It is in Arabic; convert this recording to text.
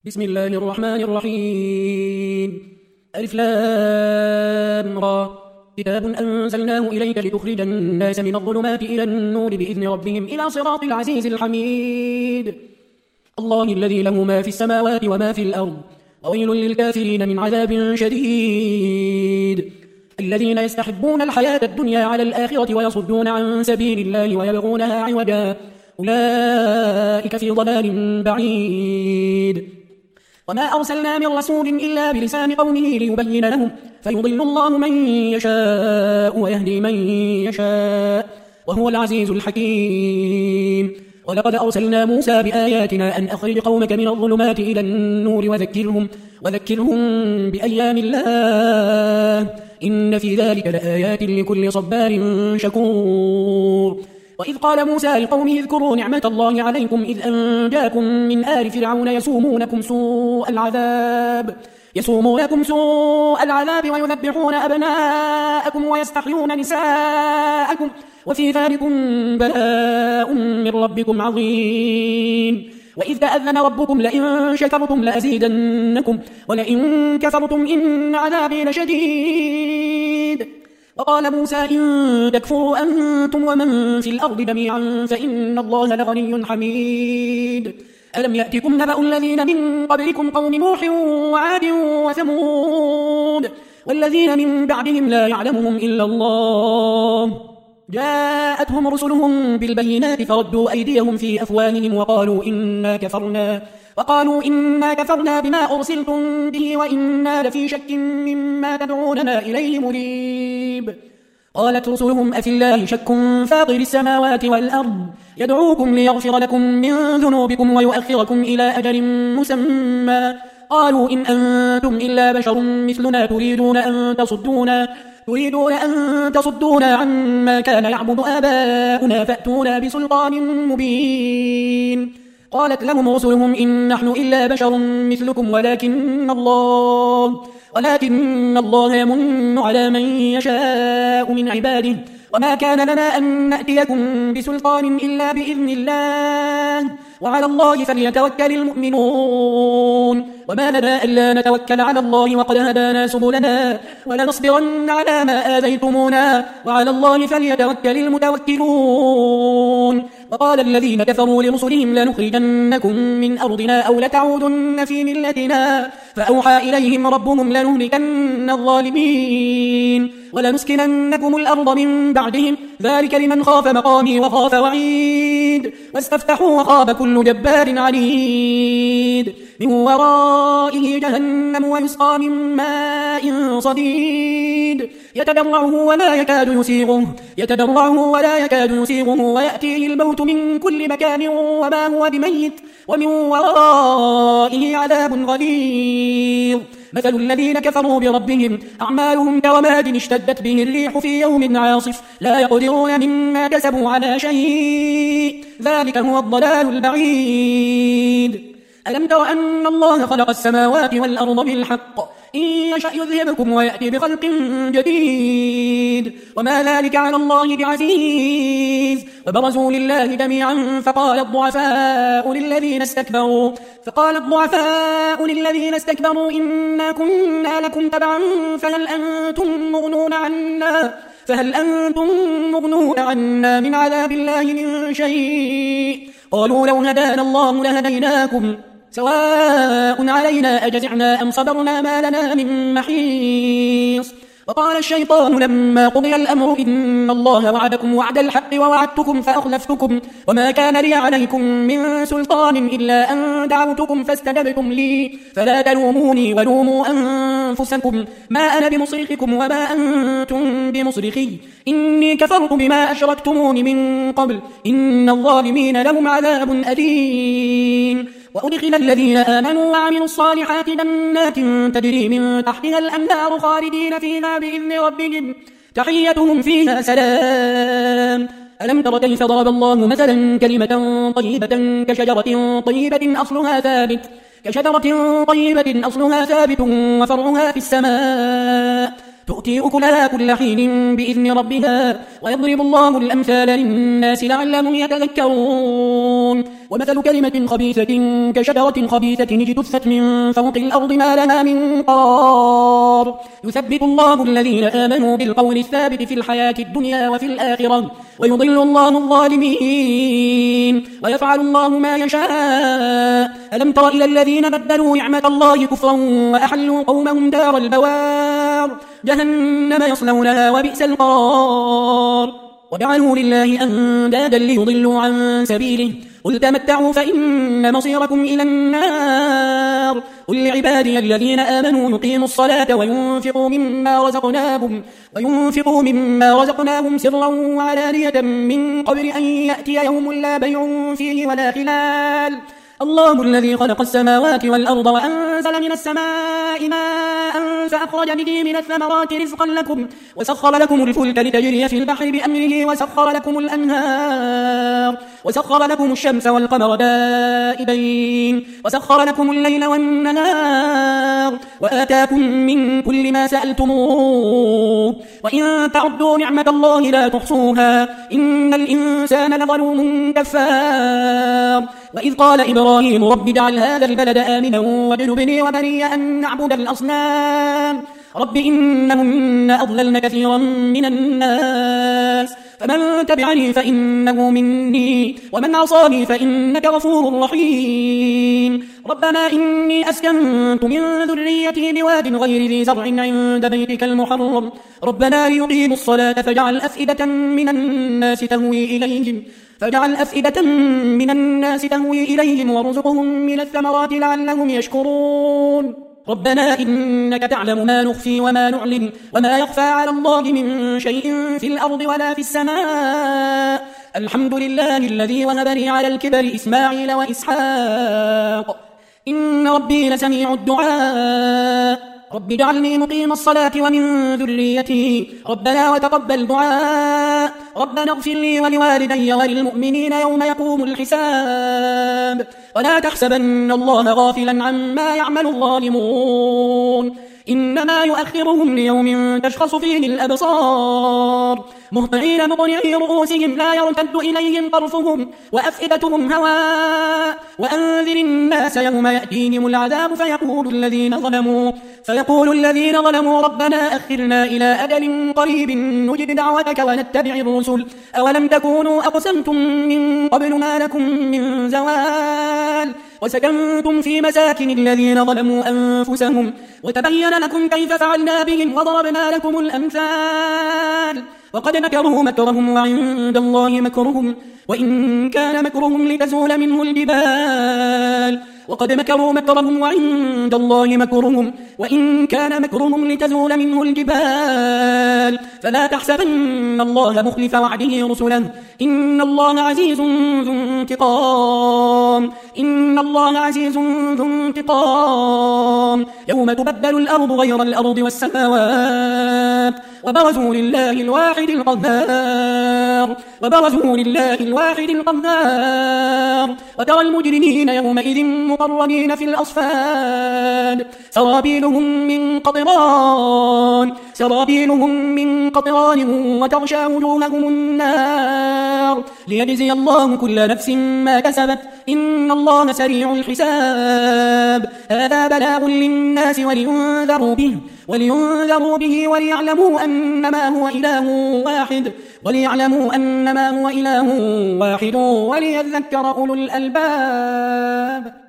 بسم الله الرحمن الرحيم ألف لام را كتاب أنزلناه إليك لتخرج الناس من الظلمات إلى النور بإذن ربهم إلى صراط العزيز الحميد الله الذي له ما في السماوات وما في الأرض وويل للكافرين من عذاب شديد الذين يستحبون الحياة الدنيا على الآخرة ويصدون عن سبيل الله ويبغونها عوجا أولئك في ضلال بعيد وما أرسلنا من رسول إلا بلسان قومه ليبين لهم فيضل الله من يشاء ويهدي من يشاء وهو العزيز الحكيم ولقد أرسلنا موسى بآياتنا أن أخرج قومك من الظلمات إلى النور وذكرهم بأيام الله إن في ذلك لآيات لكل صبار شكور وإذ قال موسى لقومه اذكروا نعمة الله عليكم إذ أنجاكم من آل فرعون يسومونكم سوء العذاب ويذبحون أبناءكم ويستحيون نساءكم وفي ذلكم بلاء من ربكم عظيم وإذ تأذن ربكم لئن شكرتم لأزيدنكم ولئن كفرتم إن عذابي لشديد وقال موسى إن تكفروا أنتم ومن في الأرض جميعا فإن الله لغني حميد ألم يأتكم نبأ الذين من قبلكم قوم نوح وعاد وثمود والذين من بعدهم لا يعلمهم إلا الله جاءتهم رسلهم بالبينات فردوا أيديهم في أفواههم وقالوا إنا كفرنا بما أرسلتم به وإنا لفي شك مما تدعوننا إليه مريب قالت رسلهم أفي الله شك فاطر السماوات والأرض يدعوكم ليغفر لكم من ذنوبكم ويؤخركم إلى أجل مسمى قالوا إن أنتم إلا بشر مثلنا تريدون أن تصدونا عما كان يعبد آباؤنا فأتونا بسلطان مبين قالت لهم رسلهم إن نحن إلا بشر مثلكم ولكن الله يمن على من يشاء من عباده وما كان لنا أن نأتيكم بسلطان إلا بإذن الله وعلى الله فليتوكل المؤمنون وما لنا ألا نتوكل على الله وقد هدانا سبلنا ولنصبرن على ما آذيتمونا وعلى الله فليتوكل المتوكلون وقال الذين كفروا لرسلهم لنخرجنكم من أرضنا أو لتعودن في ملتنا فأوحى إليهم ربهم لنهلكن الظالمين ولنسكننكم الأرض من بعدهم ذلك لمن خاف مقامي وخاف وعيد واستفتحوا وخاب كل جبار عنيد من ورائه جهنم ويسقى من ماء صديد يتدرعه ولا يكاد يسيغه ويأتيه الموت من كل مكان وما هو بميت ومن ورائه عذاب غليظ مثل الذين كفروا بربهم أعمالهم كرماد اشتدت به الريح في يوم عاصف لا يقدرون مما كسبوا على شيء ذلك هو الضلال البعيد ألم تر أن الله خلق السماوات والأرض بالحق إن يشأ يذهبكم ويأتي بخلق جديد وما ذلك على الله بعزيز وبرزوا لله جميعا فقال الضعفاء للذين استكبروا إنا كنا لكم تبعا فهل أنتم مغنون عنا من عذاب الله من شيء قالوا لو هدانا الله لهديناكم سواء علينا أجزعنا أم صبرنا ما لنا من محيص وقال الشيطان لما قضي الأمر إن الله وعدكم وعد الحق ووعدتكم فأخلفتكم وما كان لي عليكم من سلطان إلا أن دعوتكم فاستجبتم لي فلا تلوموني ولوموا أنفسكم ما أنا بمصرخكم وما أنتم بمصرخي إني كفرت بما أشركتمون من قبل إن الظالمين لهم عذاب أليم وأدخل الذين آمنوا وعملوا الصالحات جنات تجري من تحتها الأنهار خالدين فيها بإذن ربهم تحيتهم فيها سلام ألم تر كيف ضرب الله مثلا كلمة طيبة كشجرة طيبة أصلها ثابت وفرعها في السماء تؤتي أكلها كل حين بإذن ربها ويضرب الله الأمثال للناس لعلهم يتذكرون ومثل كلمة خبيثة كشجرة خبيثة اجتثت من فوق الأرض ما لها من قرار يثبت الله الذين آمنوا بالقول الثابت في الحياة الدنيا وفي الآخرة ويضل الله الظالمين ويفعل الله ما يشاء ألم تر إلى الذين بدلوا نعمة الله كفرا وأحلوا قومهم دار البوار جهنم يصلونها وبئس القرار وجعلوا لله أندادا ليضلوا عن سبيله قل تمتعوا فإن مصيركم إلى النار قل لعبادي الذين آمنوا يقيموا الصلاة وينفقوا مما رزقناهم سرا وعلانية من قبل أن يأتي يوم لا بيع فيه ولا خلال الله الذي خلق السماوات والأرض وأنزل من السماء ماء فأخرج به من الثمرات رزقا لكم وسخر لكم الفلك لتجري في البحر بأمره وسخر لكم الأنهار وسخر لكم الشمس والقمر دائبين وسخر لكم الليل والنهار وآتاكم من كل ما سألتموه وإن تعدوا نعمة الله لا تحصوها إن الإنسان لظلوم كفار وإذ قال إبراهيم رب اجعل هذا البلد آمنا واجنبني وبني أن نعبد الأصنام رب إنهن أضللن كثيرا من الناس فمن تبعني فإنه مني ومن عصاني فإنك غفور رحيم ربنا إني أسكنت من ذريتي بواد غير ذي زرع عند بيتك المحرم ربنا ليقيموا الصلاة فاجعل أفئدة من الناس تهوي إليهم وارزقهم من الثمرات لعلهم يشكرون ربنا إنك تعلم ما نخفي وما نعلن وما يخفى على الله من شيء في الأرض ولا في السماء الحمد لله الذي وهب لي على الكبر إسماعيل وإسحاق إن ربي لسميع الدعاء رب اجعلني مقيم الصلاة ومن ذريتي ربنا وتقبل دعاء ربنا اغفر لي ولوالدي وللمؤمنين يوم يقوم الحساب ولا تحسبن الله غافلا عما يعمل الظالمون إنما يؤخرهم ليوم تشخص فيه الأبصار مهطعين مقنعي رؤوسهم لا يرتد إليهم طرفهم وأفئدتهم هواء وأنذر الناس يوم يأتيهم العذاب فيقول الذين ظلموا ربنا أخرنا إلى أجل قريب نجب دعوتك ونتبع الرسل أولم تكونوا أقسمتم من قبل ما لكم من زوال وسكنتم في مساكن الذين ظلموا أنفسهم وتبين لكم كيف فعلنا بهم وضربنا لكم الأمثال وقد مكروا مكرهم وعند الله مكرهم وإن كان مكرهم لتزول منه الجبال وقد مكروا مكرهم وعند الله مكرهم وإن كان مكرهم لتزول منه الجبال فلا تحسبن الله مخلف وعده رسله إن الله عزيز ذو انتقام يوم تبدل الأرض غير الأرض والسماوات وبرزوا لله الواحد القهار وترى المجرمين يومئذ مقرنين في الأصفاد سرابيلهم من قطران وتغشى وجوههم النار ليجزي الله كل نفس ما كسبت إن الله سريع الحساب هذا بلاغ للناس ولينذروا به وليعلموا أنما هو إله واحد وليذكر أولو الألباب